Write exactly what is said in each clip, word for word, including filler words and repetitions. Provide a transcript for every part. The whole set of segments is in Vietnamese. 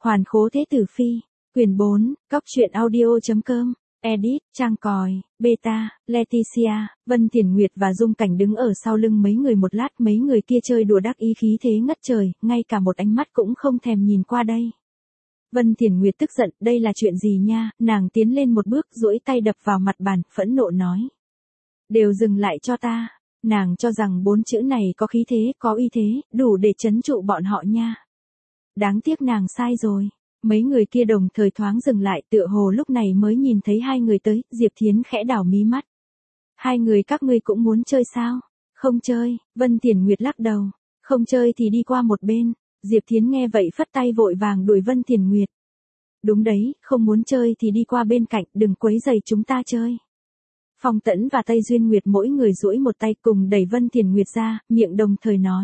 Hoàn khố thế tử phi, quyển bốn, cóc truyện audio.com, edit, trang còi, beta, Leticia, Vân Thiển Nguyệt và Dung Cảnh đứng ở sau lưng mấy người một lát, mấy người kia chơi đùa đắc ý khí thế ngất trời, ngay cả một ánh mắt cũng không thèm nhìn qua đây. Vân Thiển Nguyệt tức giận, đây là chuyện gì nha, nàng tiến lên một bước duỗi tay đập vào mặt bàn, phẫn nộ nói. Đều dừng lại cho ta, nàng cho rằng bốn chữ này có khí thế, có uy thế, đủ để trấn trụ bọn họ nha. Đáng tiếc nàng sai rồi. Mấy người kia đồng thời thoáng dừng lại, tựa hồ lúc này mới nhìn thấy hai người tới, Diệp Thiến khẽ đảo mí mắt. Hai người các ngươi cũng muốn chơi sao? Không chơi, Vân Thiển Nguyệt lắc đầu. Không chơi thì đi qua một bên. Diệp Thiến nghe vậy phất tay vội vàng đuổi Vân Thiển Nguyệt. Đúng đấy, không muốn chơi thì đi qua bên cạnh, đừng quấy rầy chúng ta chơi. Phong Tẫn và Tây Duyên Nguyệt mỗi người duỗi một tay cùng đẩy Vân Thiển Nguyệt ra, miệng đồng thời nói.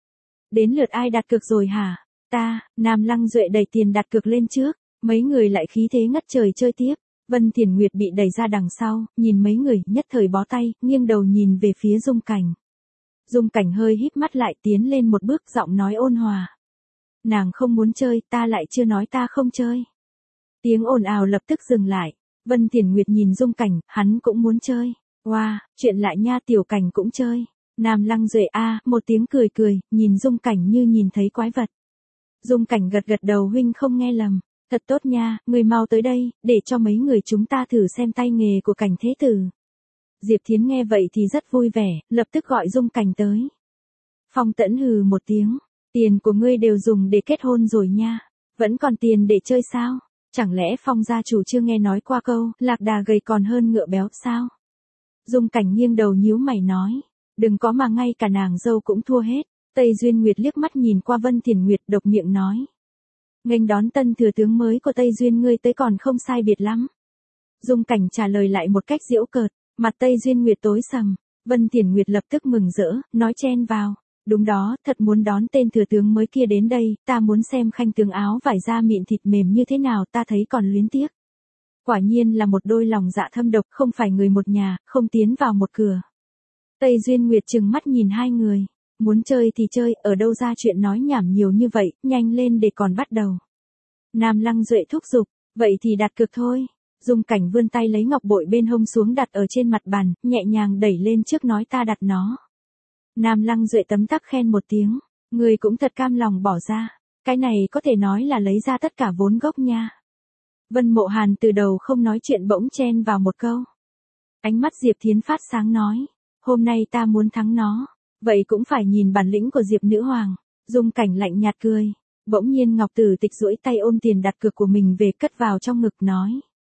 Đến lượt ai đặt cược rồi hả? Ta, Nam Lăng Duệ đẩy tiền đặt cược lên trước, mấy người lại khí thế ngất trời chơi tiếp. Vân Thiển Nguyệt bị đẩy ra đằng sau, nhìn mấy người, nhất thời bó tay, nghiêng đầu nhìn về phía Dung Cảnh. Dung Cảnh hơi híp mắt lại, tiến lên một bước, giọng nói ôn hòa. Nàng không muốn chơi, ta lại chưa nói ta không chơi. Tiếng ồn ào lập tức dừng lại. Vân Thiển Nguyệt nhìn Dung Cảnh, hắn cũng muốn chơi. Wow, chuyện lại nha, Tiểu Cảnh cũng chơi. Nam Lăng Duệ a, một tiếng cười cười, nhìn Dung Cảnh như nhìn thấy quái vật. Dung Cảnh gật gật đầu, huynh không nghe lầm. Thật tốt nha, người mau tới đây, để cho mấy người chúng ta thử xem tay nghề của Cảnh thế tử. Diệp Thiến nghe vậy thì rất vui vẻ, lập tức gọi Dung Cảnh tới. Phong Tẫn hừ một tiếng, tiền của ngươi đều dùng để kết hôn rồi nha, vẫn còn tiền để chơi sao? Chẳng lẽ Phong gia chủ chưa nghe nói qua câu, lạc đà gầy còn hơn ngựa béo sao? Dung Cảnh nghiêng đầu nhíu mày nói, đừng có mà ngay cả nàng dâu cũng thua hết. Tây Duyên Nguyệt liếc mắt nhìn qua Vân Thiển Nguyệt, độc miệng nói. Nghênh đón tân thừa tướng mới của Tây Duyên ngươi tới còn không sai biệt lắm. Dung Cảnh trả lời lại một cách giễu cợt, mặt Tây Duyên Nguyệt tối sầm. Vân Thiển Nguyệt lập tức mừng rỡ, nói chen vào. Đúng đó, thật muốn đón tên thừa tướng mới kia đến đây, ta muốn xem khanh tướng áo vải da mịn thịt mềm như thế nào, ta thấy còn luyến tiếc. Quả nhiên là một đôi lòng dạ thâm độc, không phải người một nhà, không tiến vào một cửa. Tây Duyên Nguyệt trừng mắt nhìn hai người. Muốn chơi thì chơi, ở đâu ra chuyện nói nhảm nhiều như vậy, nhanh lên để còn bắt đầu. Nam Lăng Duệ thúc giục, vậy thì đặt cược thôi. Dung Cảnh vươn tay lấy ngọc bội bên hông xuống đặt ở trên mặt bàn, nhẹ nhàng đẩy lên trước nói ta đặt nó. Nam Lăng Duệ tấm tắc khen một tiếng, người cũng thật cam lòng bỏ ra, cái này có thể nói là lấy ra tất cả vốn gốc nha. Vân Mộ Hàn từ đầu không nói chuyện bỗng chen vào một câu. Ánh mắt Diệp Thiến phát sáng nói, hôm nay ta muốn thắng nó. Vậy cũng phải nhìn bản lĩnh của Diệp nữ hoàng. Dung Cảnh lạnh nhạt cười. Bỗng nhiên Ngọc Tử Tịch duỗi tay ôm tiền đặt cược của mình về cất vào trong ngực nói.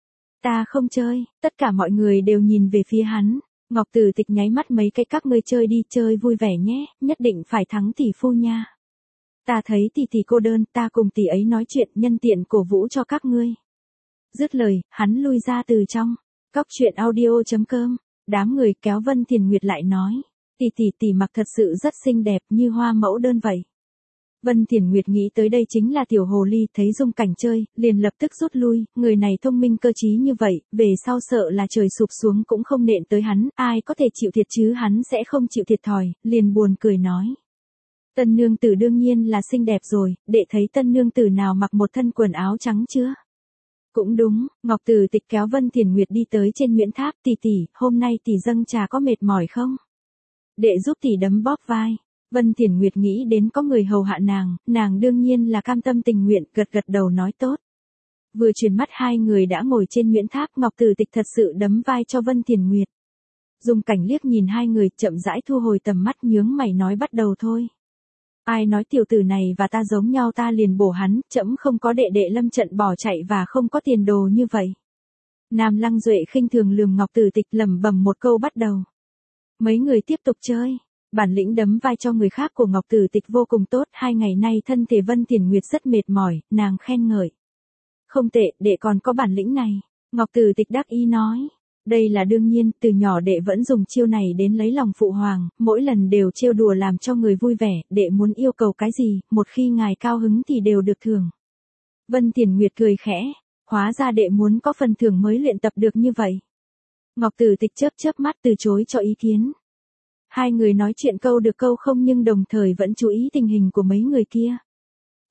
Ta không chơi, tất cả mọi người đều nhìn về phía hắn. Ngọc Tử Tịch nháy mắt mấy cái các ngươi chơi đi, chơi vui vẻ nhé, nhất định phải thắng tỷ phu nha. Ta thấy tỷ tỷ cô đơn, ta cùng tỷ ấy nói chuyện nhân tiện cổ vũ cho các ngươi. Dứt lời, hắn lui ra từ trong. Cóc truyện audio.com, đám người kéo Vân Thiển Nguyệt lại nói. Tỷ tỷ tỷ mặc thật sự rất xinh đẹp như hoa mẫu đơn vậy. Vân Thiển Nguyệt nghĩ tới đây chính là tiểu hồ ly, thấy Dung Cảnh chơi, liền lập tức rút lui, người này thông minh cơ trí như vậy, về sau sợ là trời sụp xuống cũng không nện tới hắn, ai có thể chịu thiệt chứ, hắn sẽ không chịu thiệt thòi, liền buồn cười nói. Tân nương tử đương nhiên là xinh đẹp rồi, đệ thấy tân nương tử nào mặc một thân quần áo trắng chưa? Cũng đúng, Ngọc Tử Tịch kéo Vân Thiển Nguyệt đi tới trên Nguyễn Tháp, tỷ tỷ, hôm nay tỷ dâng trà có mệt mỏi không? Đệ giúp tỷ đấm bóp vai. Vân Thiển Nguyệt nghĩ đến có người hầu hạ nàng, nàng đương nhiên là cam tâm tình nguyện, gật gật đầu nói tốt. Vừa chuyển mắt hai người đã ngồi trên Nguyễn Tháp, Ngọc Tử Tịch thật sự đấm vai cho Vân Thiển Nguyệt. Dung Cảnh liếc nhìn hai người, chậm rãi thu hồi tầm mắt, nhướng mày nói bắt đầu thôi. Ai nói tiểu tử này và ta giống nhau ta liền bổ hắn, trẫm không có đệ đệ lâm trận bỏ chạy và không có tiền đồ như vậy. Nam Lăng Duệ khinh thường lườm Ngọc Tử Tịch, lẩm bẩm một câu bắt đầu. Mấy người tiếp tục chơi, bản lĩnh đấm vai cho người khác của Ngọc Tử Tịch vô cùng tốt, hai ngày nay thân thể Vân Thiển Nguyệt rất mệt mỏi, nàng khen ngợi. Không tệ, đệ còn có bản lĩnh này, Ngọc Tử Tịch đắc ý nói. Đây là đương nhiên, từ nhỏ đệ vẫn dùng chiêu này đến lấy lòng phụ hoàng, mỗi lần đều trêu đùa làm cho người vui vẻ, đệ muốn yêu cầu cái gì, một khi ngài cao hứng thì đều được thưởng. Vân Thiển Nguyệt cười khẽ, hóa ra đệ muốn có phần thưởng mới luyện tập được như vậy. Ngọc Tử Tịch chớp chớp mắt từ chối cho ý kiến. Hai người nói chuyện câu được câu không nhưng đồng thời vẫn chú ý tình hình của mấy người kia.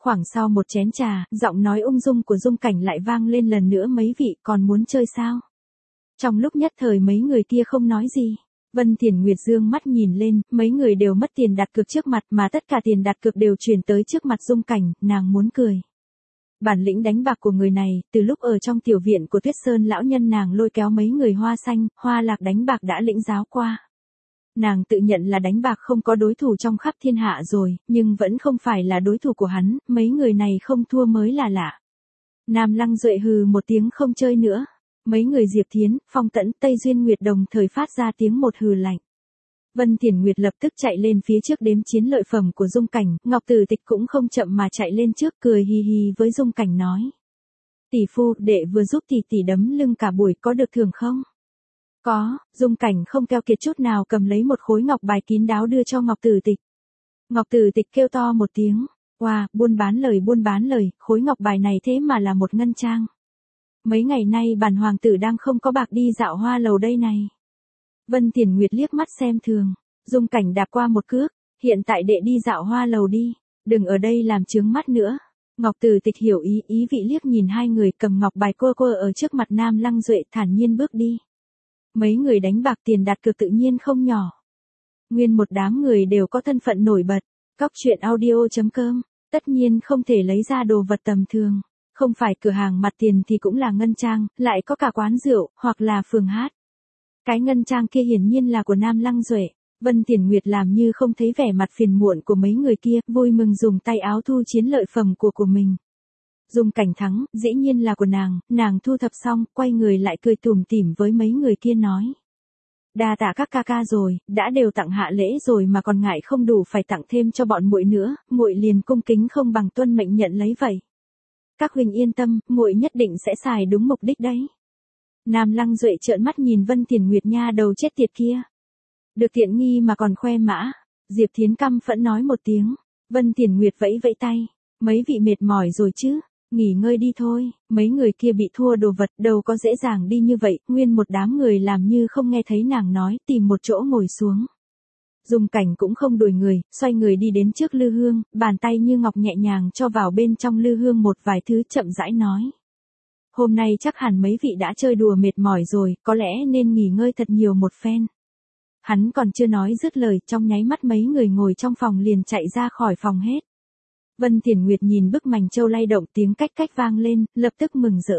Khoảng sau một chén trà, giọng nói ung dung của Dung Cảnh lại vang lên lần nữa, mấy vị còn muốn chơi sao? Trong lúc nhất thời mấy người kia không nói gì. Vân Thiển Nguyệt dương mắt nhìn lên, mấy người đều mất tiền đặt cược trước mặt mà tất cả tiền đặt cược đều chuyển tới trước mặt Dung Cảnh, nàng muốn cười. Bản lĩnh đánh bạc của người này, từ lúc ở trong tiểu viện của Tuyết Sơn lão nhân nàng lôi kéo mấy người Hoa Xanh, Hoa Lạc đánh bạc đã lĩnh giáo qua. Nàng tự nhận là đánh bạc không có đối thủ trong khắp thiên hạ rồi, nhưng vẫn không phải là đối thủ của hắn, mấy người này không thua mới là lạ. Nam Lăng Duệ hừ một tiếng không chơi nữa. Mấy người Diệp Thiến, Phong Tẫn, Tây Duyên Nguyệt đồng thời phát ra tiếng một hừ lạnh. Vân Thiển Nguyệt lập tức chạy lên phía trước đếm chiến lợi phẩm của Dung Cảnh, Ngọc Tử Tịch cũng không chậm mà chạy lên trước cười hì hì với Dung Cảnh nói. Tỷ phu, đệ vừa giúp tỷ tỷ đấm lưng cả buổi có được thưởng không? Có, Dung Cảnh không keo kiệt chút nào cầm lấy một khối ngọc bài kín đáo đưa cho Ngọc Tử Tịch. Ngọc Tử Tịch kêu to một tiếng, wow, buôn bán lời buôn bán lời, khối ngọc bài này thế mà là một ngân trang. Mấy ngày nay bản hoàng tử đang không có bạc đi dạo hoa lầu đây này. Vân Thiển Nguyệt liếc mắt xem thường, Dung Cảnh đạp qua một cước, hiện tại đệ đi dạo hoa lầu đi, đừng ở đây làm chướng mắt nữa. Ngọc Tử Tịch hiểu ý, ý vị liếc nhìn hai người cầm ngọc bài cô cô ở trước mặt Nam Lăng Duệ thản nhiên bước đi. Mấy người đánh bạc tiền đặt cược tự nhiên không nhỏ. Nguyên một đám người đều có thân phận nổi bật, Cóc Truyện Audio chấm com, tất nhiên không thể lấy ra đồ vật tầm thường. Không phải cửa hàng mặt tiền thì cũng là ngân trang, lại có cả quán rượu, hoặc là phường hát. Cái ngân trang kia hiển nhiên là của Nam Lăng Duệ. Vân Thiển Nguyệt làm như không thấy vẻ mặt phiền muộn của mấy người kia, vui mừng dùng tay áo thu chiến lợi phẩm của của mình. Dung Cảnh thắng, dĩ nhiên là của nàng, nàng thu thập xong, quay người lại cười tủm tỉm với mấy người kia nói. Đa tạ các ca ca rồi, đã đều tặng hạ lễ rồi mà còn ngại không đủ phải tặng thêm cho bọn muội nữa, muội liền cung kính không bằng tuân mệnh nhận lấy vậy. Các huynh yên tâm, muội nhất định sẽ xài đúng mục đích đấy. Nam Lăng Duệ trợn mắt nhìn Vân Thiển Nguyệt nha đầu chết tiệt kia. Được tiện nghi mà còn khoe mã. Diệp Thiến căm phẫn nói một tiếng. Vân Thiển Nguyệt vẫy vẫy tay. Mấy vị mệt mỏi rồi chứ, nghỉ ngơi đi thôi. Mấy người kia bị thua đồ vật đâu có dễ dàng đi như vậy. Nguyên một đám người làm như không nghe thấy nàng nói, tìm một chỗ ngồi xuống. Dung Cảnh cũng không đuổi người, xoay người đi đến trước lư hương, bàn tay như ngọc nhẹ nhàng cho vào bên trong lư hương một vài thứ chậm rãi nói. Hôm nay chắc hẳn mấy vị đã chơi đùa mệt mỏi rồi, có lẽ nên nghỉ ngơi thật nhiều một phen. Hắn còn chưa nói dứt lời, trong nháy mắt mấy người ngồi trong phòng liền chạy ra khỏi phòng hết. Vân Thiển Nguyệt nhìn bức mành châu lay động tiếng cách cách vang lên, lập tức mừng rỡ.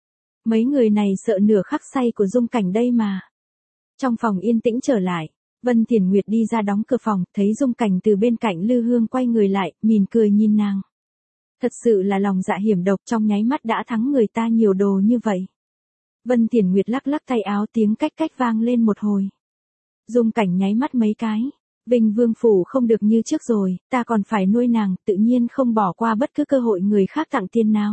Mấy người này sợ nửa khắc say của Dung Cảnh đây mà. Trong phòng yên tĩnh trở lại. Vân Thiển Nguyệt đi ra đóng cửa phòng, thấy Dung Cảnh từ bên cạnh lư hương quay người lại, mỉm cười nhìn nàng. Thật sự là lòng dạ hiểm độc, trong nháy mắt đã thắng người ta nhiều đồ như vậy. Vân Thiển Nguyệt lắc lắc tay áo tiếng cách cách vang lên một hồi. Dung Cảnh nháy mắt mấy cái. Vinh Vương Phủ không được như trước rồi, ta còn phải nuôi nàng, tự nhiên không bỏ qua bất cứ cơ hội người khác tặng tiền nào.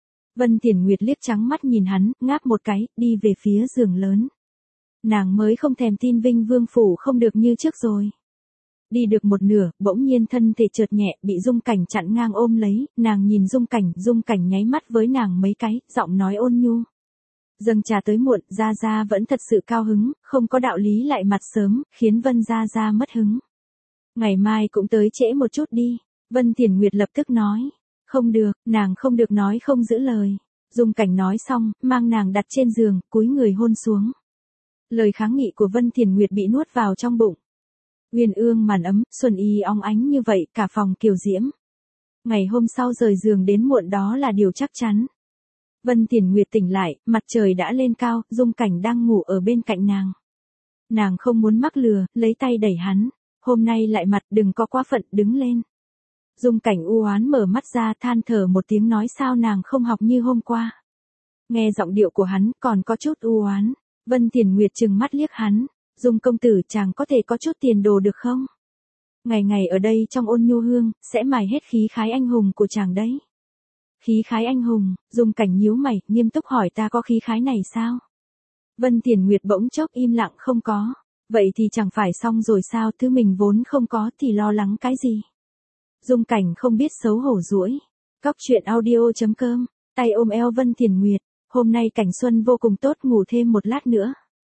Vân Thiển Nguyệt liếc trắng mắt nhìn hắn, ngáp một cái, đi về phía giường lớn. Nàng mới không thèm tin Vinh Vương Phủ không được như trước rồi. Đi được một nửa, bỗng nhiên thân thể trượt nhẹ, bị Dung Cảnh chặn ngang ôm lấy, nàng nhìn Dung Cảnh, Dung Cảnh nháy mắt với nàng mấy cái, giọng nói ôn nhu. Dâng trà tới muộn, Gia Gia vẫn thật sự cao hứng, không có đạo lý lại mặt sớm, khiến Vân Gia Gia mất hứng. Ngày mai cũng tới trễ một chút đi, Vân Thiển Nguyệt lập tức nói. Không được, nàng không được nói không giữ lời. Dung Cảnh nói xong, mang nàng đặt trên giường, cúi người hôn xuống. Lời kháng nghị của Vân Thiển Nguyệt bị nuốt vào trong bụng. Uyên ương màn ấm, xuân y óng ánh như vậy, cả phòng kiều diễm. Ngày hôm sau rời giường đến muộn đó là điều chắc chắn. Vân Thiển Nguyệt tỉnh lại, mặt trời đã lên cao, Dung Cảnh đang ngủ ở bên cạnh nàng. Nàng không muốn mắc lừa, lấy tay đẩy hắn. Hôm nay lại mặt đừng có quá phận, đứng lên. Dung Cảnh u oán mở mắt ra than thở một tiếng nói sao nàng không học như hôm qua. Nghe giọng điệu của hắn còn có chút u oán. Vân Thiển Nguyệt trừng mắt liếc hắn. Dung công tử chàng có thể có chút tiền đồ được không? Ngày ngày ở đây trong ôn nhu hương, sẽ mài hết khí khái anh hùng của chàng đấy. Khí khái anh hùng, Dung Cảnh nhíu mày, nghiêm túc hỏi ta có khí khái này sao? Vân Thiển Nguyệt bỗng chốc im lặng không có. Vậy thì chẳng phải xong rồi sao, thứ mình vốn không có thì lo lắng cái gì? Dung Cảnh không biết xấu hổ duỗi. Cóc Truyện Audio chấm com, tay ôm eo Vân Thiển Nguyệt. Hôm nay cảnh xuân vô cùng tốt, ngủ thêm một lát nữa.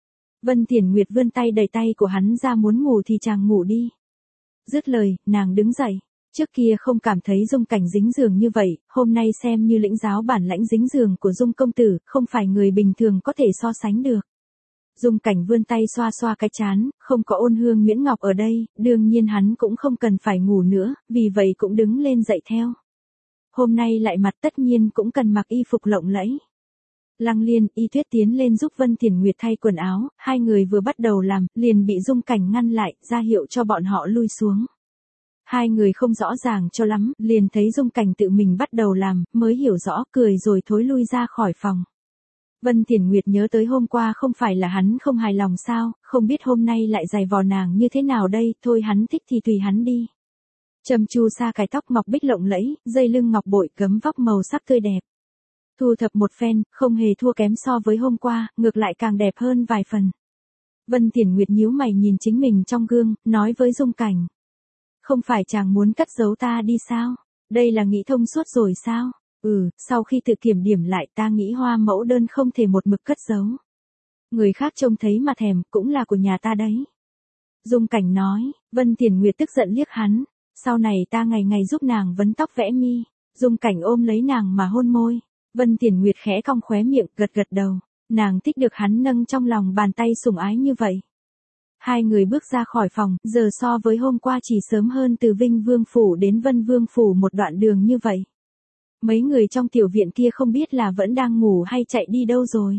Vân Thiển Nguyệt vươn tay đẩy tay của hắn ra muốn ngủ thì chàng ngủ đi. Dứt lời, nàng đứng dậy. Trước kia không cảm thấy Dung Cảnh dính giường như vậy, hôm nay xem như lĩnh giáo bản lãnh dính giường của Dung công tử, không phải người bình thường có thể so sánh được. Dung Cảnh vươn tay xoa xoa cái trán, không có Ôn Hương Nguyễn Ngọc ở đây, đương nhiên hắn cũng không cần phải ngủ nữa, vì vậy cũng đứng lên dậy theo. Hôm nay lại mặt tất nhiên cũng cần mặc y phục lộng lẫy. Lăng Liên, Y Tuyết tiến lên giúp Vân Thiển Nguyệt thay quần áo, hai người vừa bắt đầu làm, liền bị Dung Cảnh ngăn lại, ra hiệu cho bọn họ lui xuống. Hai người không rõ ràng cho lắm, liền thấy Dung Cảnh tự mình bắt đầu làm, mới hiểu rõ, cười rồi thối lui ra khỏi phòng. Vân Thiển Nguyệt nhớ tới hôm qua không phải là hắn không hài lòng sao, không biết hôm nay lại giày vò nàng như thế nào đây, thôi hắn thích thì tùy hắn đi. Trầm chu sa cài tóc ngọc bích lộng lẫy, dây lưng ngọc bội gấm vóc màu sắc tươi đẹp. Thu thập một phen, không hề thua kém so với hôm qua, ngược lại càng đẹp hơn vài phần. Vân Thiển Nguyệt nhíu mày nhìn chính mình trong gương, nói với Dung Cảnh. Không phải chàng muốn cất giấu ta đi sao? Đây là nghĩ thông suốt rồi sao? Ừ, sau khi tự kiểm điểm lại ta nghĩ hoa mẫu đơn không thể một mực cất giấu. Người khác trông thấy mà thèm, cũng là của nhà ta đấy. Dung Cảnh nói, Vân Thiển Nguyệt tức giận liếc hắn. Sau này ta ngày ngày giúp nàng vấn tóc vẽ mi. Dung Cảnh ôm lấy nàng mà hôn môi. Vân Thiển Nguyệt khẽ cong khóe miệng, gật gật đầu. Nàng thích được hắn nâng trong lòng bàn tay sủng ái như vậy. Hai người bước ra khỏi phòng, giờ so với hôm qua chỉ sớm hơn từ Vinh Vương Phủ đến Vân Vương Phủ một đoạn đường như vậy. Mấy người trong tiểu viện kia không biết là vẫn đang ngủ hay chạy đi đâu rồi.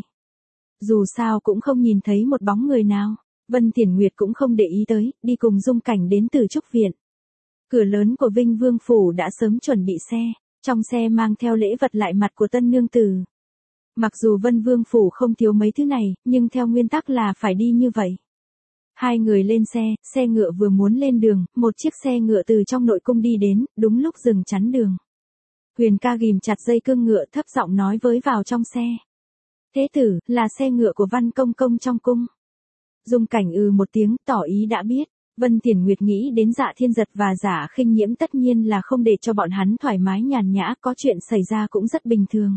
Dù sao cũng không nhìn thấy một bóng người nào. Vân Thiển Nguyệt cũng không để ý tới, đi cùng Dung Cảnh đến Từ Trúc Viện. Cửa lớn của Vinh Vương Phủ đã sớm chuẩn bị xe. Trong xe mang theo lễ vật lại mặt của tân nương tử. Mặc dù Vân Vương Phủ không thiếu mấy thứ này, nhưng theo nguyên tắc là phải đi như vậy. Hai người lên xe, xe ngựa vừa muốn lên đường, một chiếc xe ngựa từ trong nội cung đi đến, đúng lúc dừng chắn đường. Huyền ca ghìm chặt dây cương ngựa thấp giọng nói với vào trong xe. Thế tử, là xe ngựa của Văn Công Công trong cung. Dung Cảnh ừ một tiếng, tỏ ý đã biết. Vân Thiển Nguyệt nghĩ đến Dạ Thiên Giật và Dạ Khinh Nhiễm tất nhiên là không để cho bọn hắn thoải mái nhàn nhã, có chuyện xảy ra cũng rất bình thường.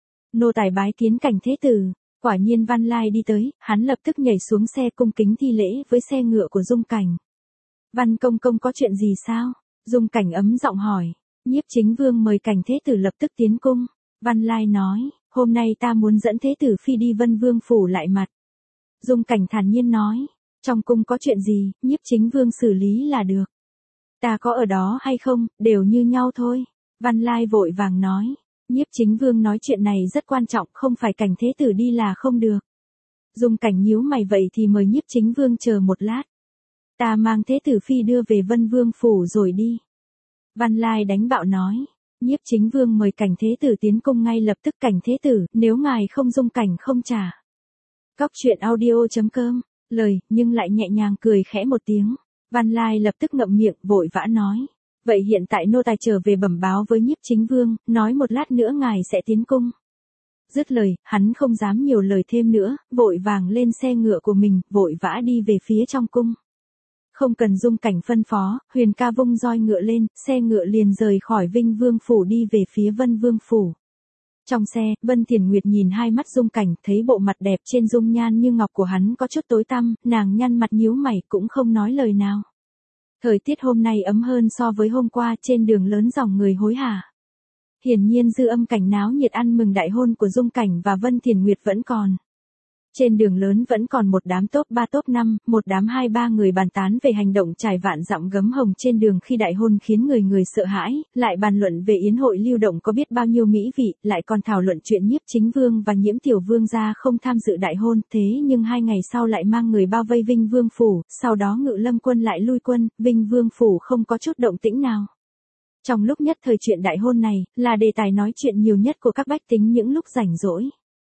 Nô tài bái kiến cảnh thế tử. Quả nhiên Văn Lai đi tới, hắn lập tức nhảy xuống xe cung kính thi lễ với xe ngựa của Dung Cảnh. Văn Công Công có chuyện gì sao? Dung Cảnh ấm giọng hỏi. Nhiếp Chính Vương mời cảnh thế tử lập tức tiến cung. Văn Lai nói, hôm nay ta muốn dẫn thế tử phi đi Vân Vương Phủ lại mặt. Dung Cảnh thản nhiên nói, trong cung có chuyện gì, Nhiếp Chính Vương xử lý là được. Ta có ở đó hay không, đều như nhau thôi. Văn Lai vội vàng nói. Nhiếp Chính Vương nói chuyện này rất quan trọng, không phải cảnh thế tử đi là không được. Dung Cảnh nhíu mày vậy thì mời Nhiếp Chính Vương chờ một lát. Ta mang thế tử phi đưa về Vân Vương Phủ rồi đi. Văn Lai đánh bạo nói. Nhiếp Chính Vương mời cảnh thế tử tiến cung ngay lập tức. Cảnh thế tử, nếu ngài không Dung Cảnh không trả. Cóc truyện audio chấm com, lời, nhưng lại nhẹ nhàng cười khẽ một tiếng. Văn Lai lập tức ngậm miệng, vội vã nói. Vậy hiện tại nô tài trở về bẩm báo với Nhiếp Chính Vương, nói một lát nữa ngài sẽ tiến cung. Dứt lời, hắn không dám nhiều lời thêm nữa, vội vàng lên xe ngựa của mình, vội vã đi về phía trong cung. Không cần Dung Cảnh phân phó, Huyền ca vung roi ngựa lên, xe ngựa liền rời khỏi Vinh Vương Phủ đi về phía Vân Vương Phủ. Trong xe, Vân Thiển Nguyệt nhìn hai mắt Dung Cảnh, thấy bộ mặt đẹp trên dung nhan như ngọc của hắn có chút tối tăm, nàng nhăn mặt nhíu mày cũng không nói lời nào. Thời tiết hôm nay ấm hơn so với hôm qua, trên đường lớn dòng người hối hả. Hiển nhiên dư âm cảnh náo nhiệt ăn mừng đại hôn của Dung Cảnh và Vân Thiển Nguyệt vẫn còn. Trên đường lớn vẫn còn một đám top ba top năm, một đám hai ba người bàn tán về hành động trải vạn dặm gấm hồng trên đường khi đại hôn khiến người người sợ hãi, lại bàn luận về yến hội lưu động có biết bao nhiêu mỹ vị, lại còn thảo luận chuyện Nhiếp Chính Vương và Nhiễm Tiểu Vương gia không tham dự đại hôn, thế nhưng hai ngày sau lại mang người bao vây Vinh Vương Phủ, sau đó Ngự Lâm quân lại lui quân, Vinh Vương Phủ không có chút động tĩnh nào. Trong lúc nhất thời chuyện đại hôn này, là đề tài nói chuyện nhiều nhất của các bách tính những lúc rảnh rỗi.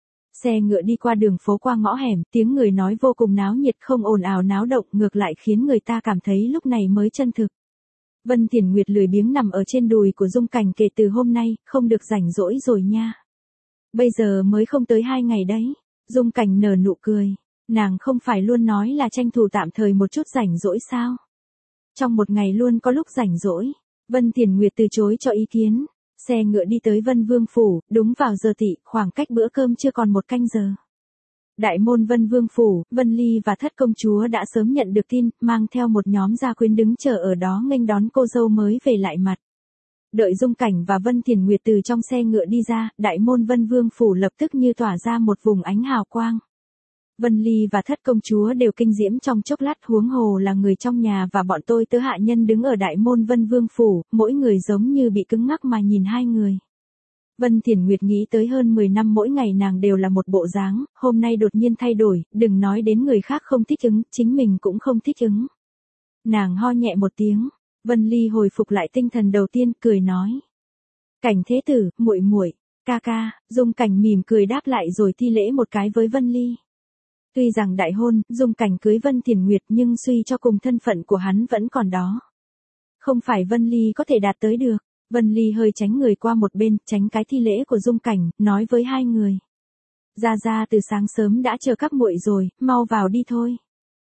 Xe ngựa đi qua đường phố qua ngõ hẻm, tiếng người nói vô cùng náo nhiệt không ồn ào náo động ngược lại khiến người ta cảm thấy lúc này mới chân thực. Vân Thiển Nguyệt lười biếng nằm ở trên đùi của Dung Cảnh kể từ hôm nay, không được rảnh rỗi rồi nha. Bây giờ mới không tới hai ngày đấy. Dung Cảnh nở nụ cười. Nàng không phải luôn nói là tranh thủ tạm thời một chút rảnh rỗi sao? Trong một ngày luôn có lúc rảnh rỗi. Vân Thiển Nguyệt từ chối cho ý kiến. Xe ngựa đi tới Vân Vương Phủ, đúng vào giờ tỵ, khoảng cách bữa cơm chưa còn một canh giờ. Đại môn Vân Vương phủ, Vân Ly và thất công chúa đã sớm nhận được tin, mang theo một nhóm gia quyến đứng chờ ở đó nghênh đón cô dâu mới về lại mặt. Đợi Dung Cảnh và Vân Thiền Nguyệt từ trong xe ngựa đi ra, đại môn Vân Vương phủ lập tức như tỏa ra một vùng ánh hào quang. Vân Ly và thất công chúa đều kinh diễm trong chốc lát, huống hồ là người trong nhà và bọn tôi tớ hạ nhân đứng ở đại môn Vân Vương phủ, mỗi người giống như bị cứng ngắc mà nhìn hai người. Vân Thiền Nguyệt nghĩ tới hơn mười năm mỗi ngày nàng đều là một bộ dáng, hôm nay đột nhiên thay đổi, đừng nói đến người khác không thích ứng, chính mình cũng không thích ứng. Nàng ho nhẹ một tiếng, Vân Ly hồi phục lại tinh thần đầu tiên, cười nói: Cảnh thế tử, muội muội, ca ca. Dung Cảnh mỉm cười đáp lại rồi thi lễ một cái với Vân Ly. Tuy rằng đại hôn, Dung Cảnh cưới Vân Thiền Nguyệt nhưng suy cho cùng thân phận của hắn vẫn còn đó. Không phải Vân Ly có thể đạt tới được. Vân Ly hơi tránh người qua một bên, tránh cái thi lễ của Dung Cảnh, nói với hai người: Gia Gia từ sáng sớm đã chờ các muội rồi, mau vào đi thôi.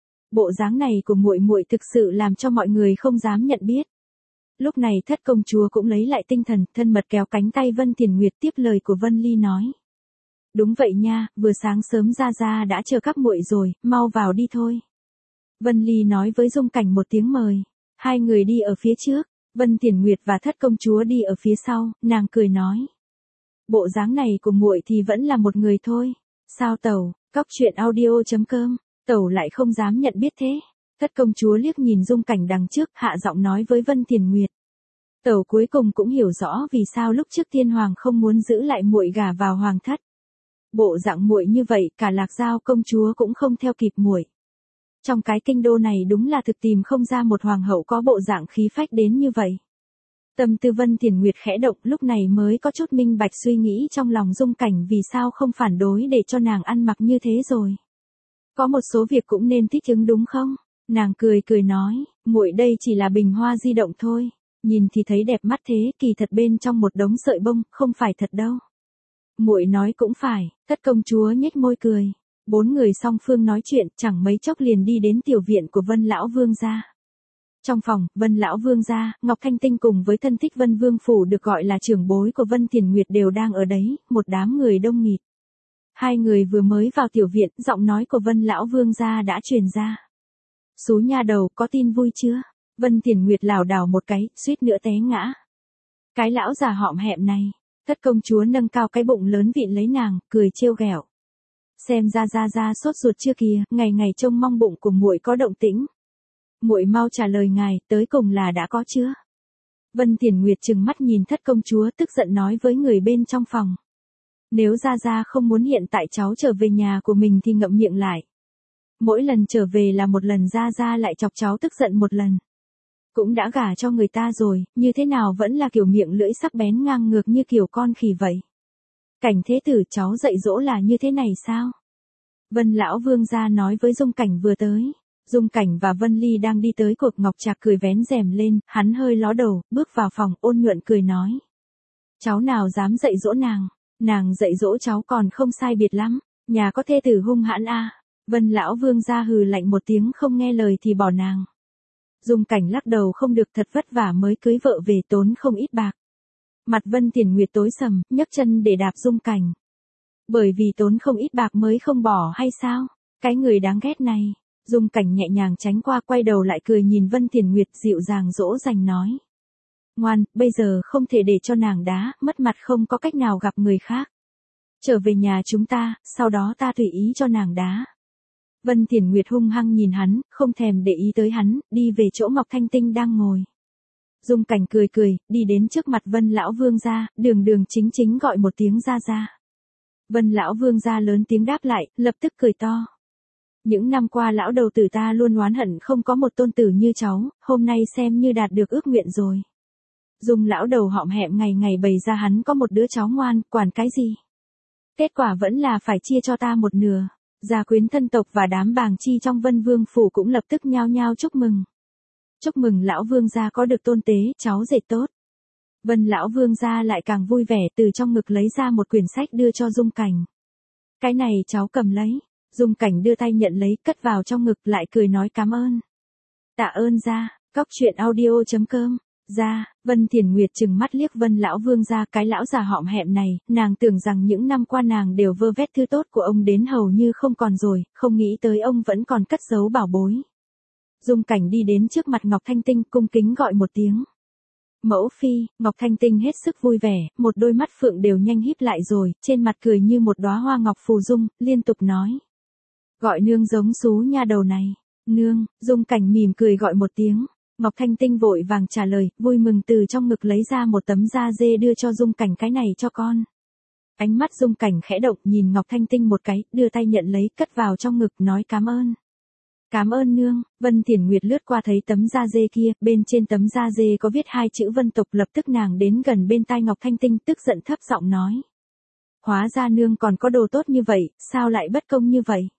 Bộ dáng này của muội muội thực sự làm cho mọi người không dám nhận biết. Lúc này thất công chúa cũng lấy lại tinh thần, thân mật kéo cánh tay Vân Thiền Nguyệt tiếp lời của Vân Ly nói: Đúng vậy nha, vừa sáng sớm Gia Gia đã chờ các muội rồi, mau vào đi thôi. Vân Ly nói với Dung Cảnh một tiếng mời. Hai người đi ở phía trước, Vân Thiền Nguyệt và thất công chúa đi ở phía sau, nàng cười nói: Bộ dáng này của muội thì vẫn là một người thôi. Sao tẩu? Cóc truyện audio chấm com. Tẩu lại không dám nhận biết thế. Thất công chúa liếc nhìn Dung Cảnh đằng trước, hạ giọng nói với Vân Thiền Nguyệt: Tẩu cuối cùng cũng hiểu rõ vì sao lúc trước Tiên Hoàng không muốn giữ lại muội gả vào hoàng thất. Bộ dạng muội như vậy, cả Lạc Giao công chúa cũng không theo kịp muội. Trong cái kinh đô này đúng là thực tìm không ra một hoàng hậu có bộ dạng khí phách đến như vậy. Tâm tư Vân Thiền Nguyệt khẽ động, lúc này mới có chút minh bạch suy nghĩ trong lòng Dung Cảnh vì sao không phản đối để cho nàng ăn mặc như thế rồi. Có một số việc cũng nên thích ứng đúng không? Nàng cười cười nói: Muội đây chỉ là bình hoa di động thôi, nhìn thì thấy đẹp mắt thế, kỳ thật bên trong một đống sợi bông, không phải thật đâu. Muội nói cũng phải. Thất công chúa nhếch môi cười. Bốn người song phương nói chuyện, chẳng mấy chốc liền đi đến tiểu viện của Vân lão vương gia. Trong phòng, Vân lão vương gia, Ngọc Thanh Tinh cùng với thân thích Vân Vương phủ được gọi là trưởng bối của Vân Thiền Nguyệt đều đang ở đấy, một đám người đông nghịt. Hai người vừa mới vào tiểu viện, giọng nói của Vân lão vương gia đã truyền ra. Xú nha đầu, có tin vui chưa? Vân Thiền Nguyệt lảo đảo một cái, suýt nữa té ngã. Cái lão già hõm hẹm này. Thất công chúa nâng cao cái bụng lớn vịn lấy nàng, cười trêu ghẹo. Xem ra Gia Gia sốt ruột chưa kìa, ngày ngày trông mong bụng của muội có động tĩnh. Muội mau trả lời ngài, tới cùng là đã có chưa? Vân Thiền Nguyệt trừng mắt nhìn thất công chúa, tức giận nói với người bên trong phòng. Nếu Gia Gia không muốn hiện tại cháu trở về nhà của mình thì ngậm miệng lại. Mỗi lần trở về là một lần Gia Gia lại chọc cháu tức giận một lần. Cũng đã gả cho người ta rồi, như thế nào vẫn là kiểu miệng lưỡi sắc bén ngang ngược như kiểu con khỉ vậy. Cảnh thế tử, cháu dạy dỗ là như thế này sao? Vân lão vương gia nói với Dung Cảnh vừa tới. Dung Cảnh và Vân Ly đang đi tới cuộc ngọc trạc, cười vén rèm lên, hắn hơi ló đầu, bước vào phòng, ôn nhuận cười nói. Cháu nào dám dạy dỗ nàng, nàng dạy dỗ cháu còn không sai biệt lắm, nhà có thê tử hung hãn a. Vân lão vương gia hừ lạnh một tiếng, không nghe lời thì bỏ nàng. Dung Cảnh lắc đầu, không được, thật vất vả mới cưới vợ về, tốn không ít bạc. Mặt Vân Thiền Nguyệt tối sầm, nhấc chân để đạp Dung Cảnh. Bởi vì tốn không ít bạc mới không bỏ hay sao? Cái người đáng ghét này. Dung Cảnh nhẹ nhàng tránh qua, quay đầu lại cười nhìn Vân Thiền Nguyệt, dịu dàng dỗ dành nói. Ngoan, bây giờ không thể để cho nàng đá, mất mặt không có cách nào gặp người khác. Trở về nhà chúng ta, sau đó ta tùy ý cho nàng đá. Vân Thiền Nguyệt hung hăng nhìn hắn, không thèm để ý tới hắn, đi về chỗ Ngọc Thanh Tinh đang ngồi. Dung Cảnh cười cười, đi đến trước mặt Vân lão vương gia, đường đường chính chính gọi một tiếng Gia Gia. Vân lão vương gia lớn tiếng đáp lại, lập tức cười to. Những năm qua lão đầu tử ta luôn oán hận không có một tôn tử như cháu, hôm nay xem như đạt được ước nguyện rồi. Dung lão đầu hõm hẹm ngày ngày bày ra hắn có một đứa cháu ngoan, quản cái gì? Kết quả vẫn là phải chia cho ta một nửa. Gia quyến thân tộc và đám bàng chi trong Vân Vương phủ cũng lập tức nhao nhao chúc mừng. Chúc mừng lão vương gia có được tôn tế, cháu dệt tốt. Vân lão vương gia lại càng vui vẻ, từ trong ngực lấy ra một quyển sách đưa cho Dung Cảnh. Cái này cháu cầm lấy. Dung Cảnh đưa tay nhận lấy, cất vào trong ngực, lại cười nói cảm ơn. Tạ ơn gia. Cóc truyện audio chấm com Ra, Vân Thiền Nguyệt trừng mắt liếc Vân lão vương gia, cái lão già hõm hẹm này, nàng tưởng rằng những năm qua nàng đều vơ vét thứ tốt của ông đến hầu như không còn rồi, không nghĩ tới ông vẫn còn cất giấu bảo bối. Dung Cảnh đi đến trước mặt Ngọc Thanh Tinh, cung kính gọi một tiếng. Mẫu phi. Ngọc Thanh Tinh hết sức vui vẻ, một đôi mắt phượng đều nhanh híp lại rồi, trên mặt cười như một đóa hoa ngọc phù dung, liên tục nói. Gọi nương giống xú nha đầu này. Nương. Dung Cảnh mỉm cười gọi một tiếng. Ngọc Thanh Tinh vội vàng trả lời, vui mừng từ trong ngực lấy ra một tấm da dê đưa cho Dung Cảnh, cái này cho con. Ánh mắt Dung Cảnh khẽ động, nhìn Ngọc Thanh Tinh một cái, đưa tay nhận lấy, cất vào trong ngực, nói cảm ơn. Cảm ơn nương. Vân Thiền Nguyệt lướt qua thấy tấm da dê kia, bên trên tấm da dê có viết hai chữ Vân tộc, lập tức nàng đến gần bên tai Ngọc Thanh Tinh, tức giận thấp giọng nói. Hóa ra nương còn có đồ tốt như vậy, sao lại bất công như vậy?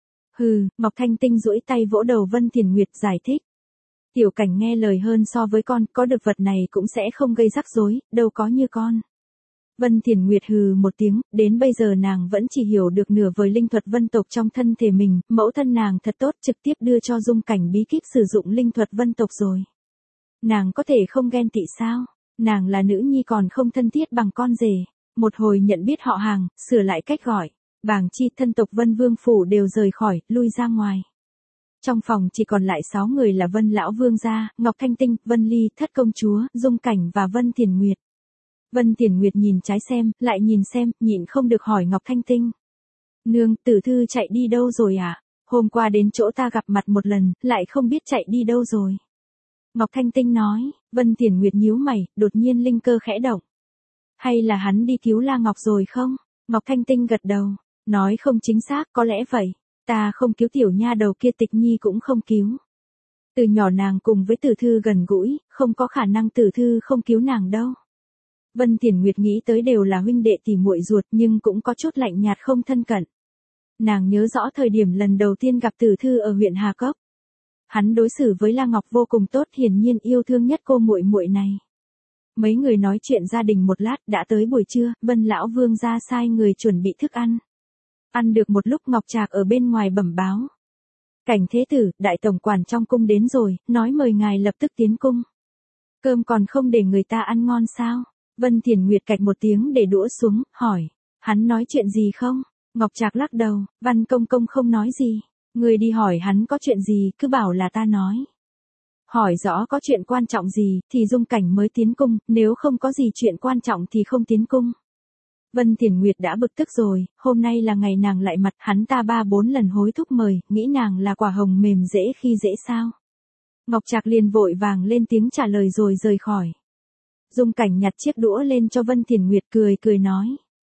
Hừ. Ngọc Thanh Tinh duỗi tay vỗ đầu Vân Thiền Nguyệt, giải thích. Tiểu Cảnh nghe lời hơn so với con, có được vật này cũng sẽ không gây rắc rối, đâu có như con. Vân Thiền Nguyệt hừ một tiếng, đến bây giờ nàng vẫn chỉ hiểu được nửa vời linh thuật vân tộc trong thân thể mình, mẫu thân nàng thật tốt, trực tiếp đưa cho Dung Cảnh bí kíp sử dụng linh thuật vân tộc rồi. Nàng có thể không ghen tị sao? Nàng là nữ nhi còn không thân thiết bằng con rể. Một hồi nhận biết họ hàng, sửa lại cách gọi. Bàng chi thân tộc Vân Vương Phủ đều rời khỏi, lui ra ngoài. Trong phòng chỉ còn lại sáu người là Vân Lão Vương gia, Ngọc Thanh Tinh, Vân Ly, Thất Công Chúa, Dung Cảnh và Vân Thiền Nguyệt. Vân Thiền Nguyệt nhìn trái xem, lại nhìn xem, nhịn không được hỏi Ngọc Thanh Tinh. Nương, tử thư chạy đi đâu rồi à? Hôm qua đến chỗ ta gặp mặt một lần, lại không biết chạy đi đâu rồi. Ngọc Thanh Tinh nói. Vân Thiền Nguyệt nhíu mày, đột nhiên linh cơ khẽ động. Hay là hắn đi cứu La Ngọc rồi không? Ngọc Thanh Tinh gật đầu, nói không chính xác, có lẽ vậy. Ta không cứu tiểu nha đầu kia, Tịch Nhi cũng không cứu. Từ nhỏ nàng cùng với Tử Thư gần gũi, không có khả năng Tử Thư không cứu nàng đâu. Vân Thiền Nguyệt nghĩ tới đều là huynh đệ tỷ muội ruột, nhưng cũng có chút lạnh nhạt không thân cận. Nàng nhớ rõ thời điểm lần đầu tiên gặp Tử Thư ở huyện Hà Cốc. Hắn đối xử với La Ngọc vô cùng tốt, hiển nhiên yêu thương nhất cô muội muội này. Mấy người nói chuyện gia đình một lát, đã tới buổi trưa, Vân lão vương gia sai người chuẩn bị thức ăn. Ăn được một lúc, Ngọc Trạc ở bên ngoài bẩm báo. Cảnh thế tử, đại tổng quản trong cung đến rồi, nói mời ngài lập tức tiến cung. Cơm còn không để người ta ăn ngon sao? Vân Thiền Nguyệt cạch một tiếng để đũa xuống, hỏi. Hắn nói chuyện gì không? Ngọc Trạc lắc đầu, Văn công công không nói gì. Người đi hỏi hắn có chuyện gì, cứ bảo là ta nói. Hỏi rõ có chuyện quan trọng gì, thì Dung Cảnh mới tiến cung, nếu không có gì chuyện quan trọng thì không tiến cung. Vân Thiền Nguyệt đã bực tức rồi, hôm nay là ngày nàng lại mặt, hắn ta ba bốn lần hối thúc mời, nghĩ nàng là quả hồng mềm dễ khi dễ sao. Ngọc Trạc liền vội vàng lên tiếng trả lời rồi rời khỏi. Dung Cảnh nhặt chiếc đũa lên cho Vân Thiền Nguyệt, cười cười nói.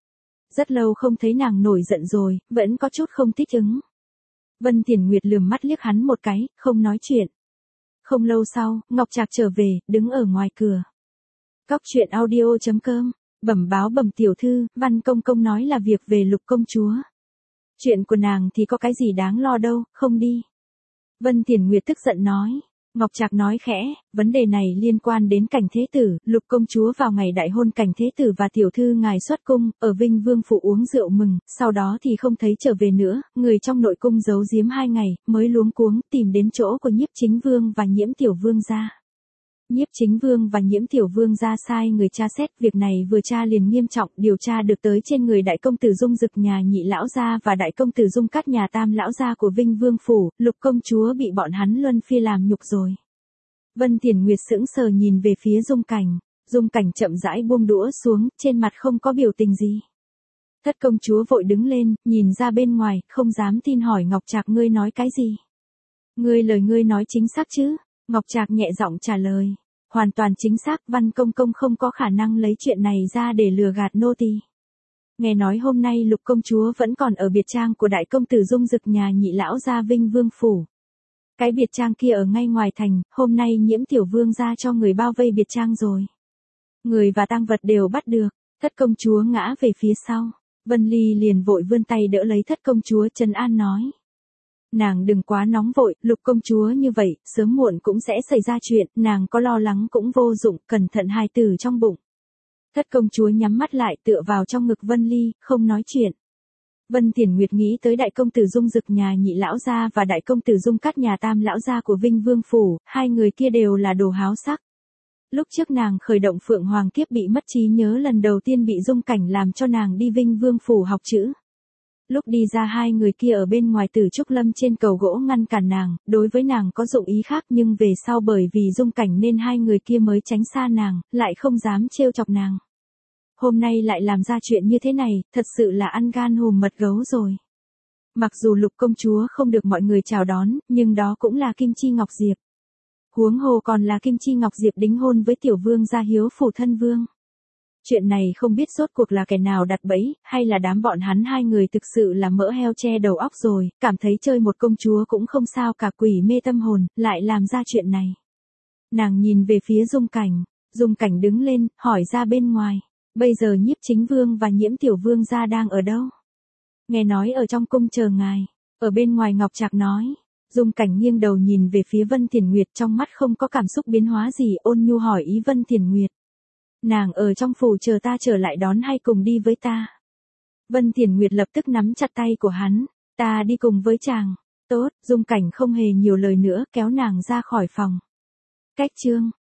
Rất lâu không thấy nàng nổi giận rồi, vẫn có chút không thích ứng. Vân Thiền Nguyệt lườm mắt liếc hắn một cái, không nói chuyện. Không lâu sau, Ngọc Trạc trở về, đứng ở ngoài cửa. Cóc truyện audio chấm com, bẩm báo bẩm tiểu thư, Văn công công nói là việc về Lục công chúa. Chuyện của nàng thì có cái gì đáng lo đâu, không đi. Vân Thiền Nguyệt tức giận nói. Ngọc Trạc nói khẽ, vấn đề này liên quan đến Cảnh thế tử, Lục công chúa vào ngày đại hôn Cảnh thế tử và tiểu thư ngài xuất cung, ở Vinh Vương phủ uống rượu mừng, sau đó thì không thấy trở về nữa, người trong nội cung giấu giếm hai ngày, mới luống cuống tìm đến chỗ của Nhiếp Chính Vương và Nhiễm Tiểu Vương gia. Nhiếp Chính Vương và Nhiễm Tiểu Vương gia sai người tra xét, việc này vừa tra liền nghiêm trọng, điều tra được tới trên người đại công tử Dung Dực nhà Nhị lão gia và đại công tử Dung Cát nhà Tam lão gia của Vinh Vương phủ, Lục công chúa bị bọn hắn luân phi làm nhục rồi. Vân Thiền Nguyệt sững sờ nhìn về phía Dung Cảnh, Dung Cảnh chậm rãi buông đũa xuống, trên mặt không có biểu tình gì. Thất công chúa vội đứng lên, nhìn ra bên ngoài, không dám tin hỏi Ngọc Trạc, ngươi nói cái gì? Ngươi lời ngươi nói chính xác chứ? Ngọc Trạc nhẹ giọng trả lời. Hoàn toàn chính xác, Văn công công không có khả năng lấy chuyện này ra để lừa gạt nô tỳ. Nghe nói hôm nay Lục công chúa vẫn còn ở biệt trang của đại công tử Dung Dực nhà Nhị lão gia Vinh Vương phủ. Cái biệt trang kia ở ngay ngoài thành, hôm nay Nhiễm Tiểu Vương gia cho người bao vây biệt trang rồi. Người và tang vật đều bắt được, Thất công chúa ngã về phía sau. Vân Ly liền vội vươn tay đỡ lấy Thất công chúa, trấn an nói. Nàng đừng quá nóng vội, Lục công chúa như vậy, sớm muộn cũng sẽ xảy ra chuyện, nàng có lo lắng cũng vô dụng, cẩn thận hài tử trong bụng. Thất công chúa nhắm mắt lại tựa vào trong ngực Vân Ly, không nói chuyện. Vân Thiền Nguyệt nghĩ tới đại công tử Dung Dực nhà Nhị lão gia và đại công tử Dung Cát nhà Tam lão gia của Vinh Vương phủ, hai người kia đều là đồ háo sắc. Lúc trước nàng khởi động Phượng Hoàng kiếp bị mất trí nhớ lần đầu tiên bị Dung Cảnh làm cho nàng đi Vinh Vương phủ học chữ. Lúc đi ra hai người kia ở bên ngoài Tử Trúc Lâm trên cầu gỗ ngăn cản nàng, đối với nàng có dụng ý khác nhưng về sau bởi vì Dung Cảnh nên hai người kia mới tránh xa nàng, lại không dám trêu chọc nàng. Hôm nay lại làm ra chuyện như thế này, thật sự là ăn gan hùm mật gấu rồi. Mặc dù Lục công chúa không được mọi người chào đón, nhưng đó cũng là Kim Chi Ngọc Diệp. Huống hồ còn là Kim Chi Ngọc Diệp đính hôn với tiểu vương gia hiếu phủ thân vương. Chuyện này không biết rốt cuộc là kẻ nào đặt bẫy, hay là đám bọn hắn hai người thực sự là mỡ heo che đầu óc rồi, cảm thấy chơi một công chúa cũng không sao cả, quỷ mê tâm hồn, lại làm ra chuyện này. Nàng nhìn về phía Dung Cảnh, Dung Cảnh đứng lên, hỏi ra bên ngoài, bây giờ Nhiếp Chính Vương và Nhiễm Tiểu Vương gia đang ở đâu? Nghe nói ở trong cung chờ ngài, ở bên ngoài Ngọc Trạc nói. Dung Cảnh nghiêng đầu nhìn về phía Vân Thiền Nguyệt, trong mắt không có cảm xúc biến hóa gì, ôn nhu hỏi ý Vân Thiền Nguyệt. Nàng ở trong phủ chờ ta trở lại đón hay cùng đi với ta? Vân Thiền Nguyệt lập tức nắm chặt tay của hắn, ta đi cùng với chàng. Tốt, Dung Cảnh không hề nhiều lời nữa, kéo nàng ra khỏi phòng. Cách chương